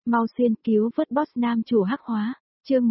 Mau xuyên cứu vớt boss nam chủ hắc hóa, chương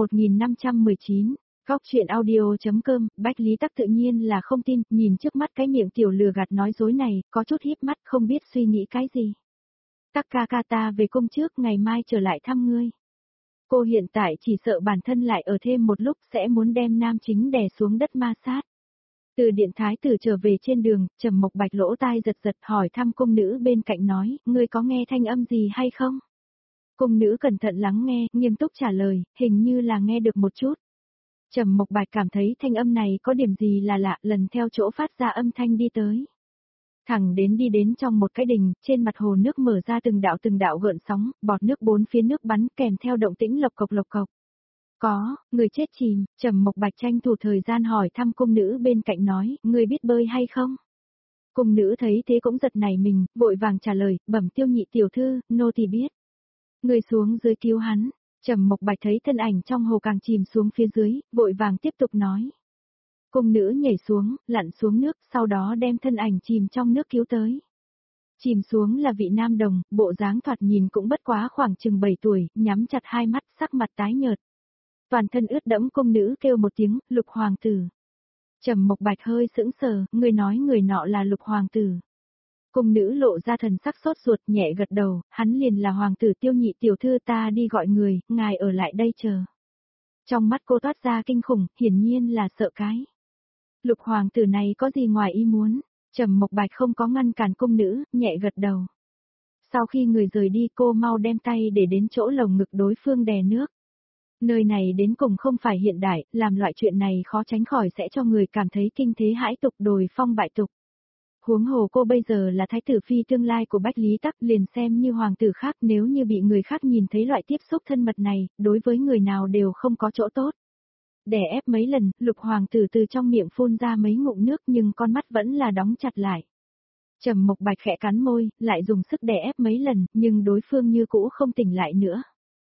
1519, góc truyện audio.com, Bách Lý Tắc tự nhiên là không tin, nhìn trước mắt cái miệng tiểu lừa gạt nói dối này, có chút híp mắt không biết suy nghĩ cái gì. Tắc ca ca ta về cung trước ngày mai trở lại thăm ngươi. Cô hiện tại chỉ sợ bản thân lại ở thêm một lúc sẽ muốn đem nam chính đè xuống đất ma sát. Từ điện thái tử trở về trên đường, Trầm Mộc Bạch lỗ tai giật giật hỏi thăm cung nữ bên cạnh nói, ngươi có nghe thanh âm gì hay không? Cung nữ cẩn thận lắng nghe, nghiêm túc trả lời, hình như là nghe được một chút. Trầm Mộc Bạch cảm thấy thanh âm này có điểm gì là lạ, lần theo chỗ phát ra âm thanh đi tới. Thẳng đến đi đến trong một cái đình, trên mặt hồ nước mở ra từng đạo gợn sóng, bọt nước bốn phía nước bắn kèm theo động tĩnh lộc cộc lộc cộc. Có, người chết chìm, Trầm Mộc Bạch tranh thủ thời gian hỏi thăm cung nữ bên cạnh nói, người biết bơi hay không? Cung nữ thấy thế cũng giật nảy mình, vội vàng trả lời, bẩm tiêu nhị tiểu thư, nô tỳ biết. Người xuống dưới cứu hắn, Trầm Mộc Bạch thấy thân ảnh trong hồ càng chìm xuống phía dưới, vội vàng tiếp tục nói. Cung nữ nhảy xuống, lặn xuống nước, sau đó đem thân ảnh chìm trong nước cứu tới. Chìm xuống là vị nam đồng, bộ dáng thoạt nhìn cũng bất quá khoảng chừng 7 tuổi, nhắm chặt hai mắt, sắc mặt tái nhợt. Toàn thân ướt đẫm, cung nữ kêu một tiếng, Lục hoàng tử. Trầm Mộc Bạch hơi sững sờ, người nói người nọ là Lục hoàng tử. Cung nữ lộ ra thần sắc sốt ruột, nhẹ gật đầu, hắn liền là hoàng tử tiêu nhị tiểu thư, ta đi gọi người, ngài ở lại đây chờ. Trong mắt cô toát ra kinh khủng, hiển nhiên là sợ cái. Lục hoàng tử này có gì ngoài ý muốn? Trầm Mộc Bạch không có ngăn cản cung nữ, nhẹ gật đầu. Sau khi người rời đi, cô mau đem tay để đến chỗ lồng ngực đối phương đè nước. Nơi này đến cùng không phải hiện đại, làm loại chuyện này khó tránh khỏi sẽ cho người cảm thấy kinh thế hãi tục, đồi phong bại tục. Huống hồ cô bây giờ là thái tử phi tương lai của Bách Lý Tắc, liền xem như hoàng tử khác, nếu như bị người khác nhìn thấy loại tiếp xúc thân mật này, đối với người nào đều không có chỗ tốt. Đè ép mấy lần, Lục hoàng tử từ trong miệng phun ra mấy ngụm nước nhưng con mắt vẫn là đóng chặt lại. Trầm Mộc Bạch khẽ cắn môi, lại dùng sức đè ép mấy lần, nhưng đối phương như cũ không tỉnh lại nữa.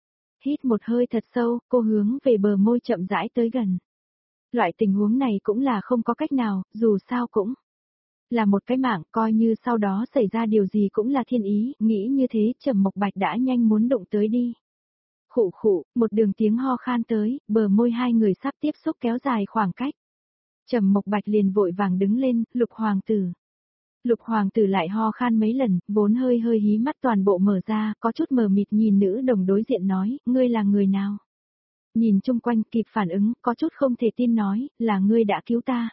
Hít một hơi thật sâu, cô hướng về bờ môi chậm rãi tới gần. Loại tình huống này cũng là không có cách nào, dù sao cũng là một cái mạng, coi như sau đó xảy ra điều gì cũng là thiên ý, nghĩ như thế Trầm Mộc Bạch đã nhanh muốn đụng tới đi. Khụ khụ, một đường tiếng ho khan tới, bờ môi hai người sắp tiếp xúc kéo dài khoảng cách. Trầm Mộc Bạch liền vội vàng đứng lên, Lục hoàng tử. Lục hoàng tử lại ho khan mấy lần, vốn hơi hí mắt toàn bộ mở ra, có chút mờ mịt nhìn nữ đồng đối diện nói, ngươi là người nào? Nhìn chung quanh kịp phản ứng, có chút không thể tin nói, là ngươi đã cứu ta.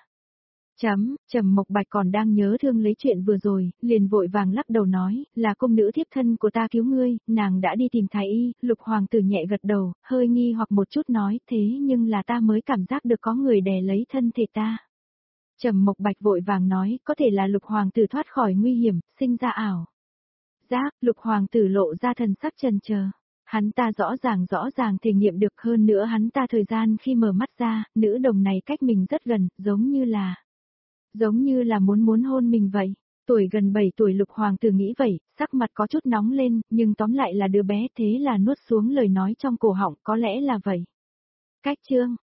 Trầm Mộc Bạch còn đang nhớ thương lấy chuyện vừa rồi, liền vội vàng lắc đầu nói, là cung nữ thiếp thân của ta cứu ngươi, nàng đã đi tìm thái y. Lục hoàng tử nhẹ gật đầu, hơi nghi hoặc một chút nói, thế nhưng là ta mới cảm giác được có người đè lấy thân thể ta. Trầm Mộc Bạch vội vàng nói, có thể là Lục hoàng tử thoát khỏi nguy hiểm, sinh ra ảo giác. Lục hoàng tử lộ ra thần sắc chần chờ. Hắn ta rõ ràng thể nghiệm được, hơn nữa hắn ta thời gian khi mở mắt ra, nữ đồng này cách mình rất gần, giống như là muốn hôn mình vậy. Tuổi gần 7 tuổi Lục hoàng tử nghĩ vậy, sắc mặt có chút nóng lên, nhưng tóm lại là đứa bé, thế là nuốt xuống lời nói trong cổ họng, có lẽ là vậy. Cách chương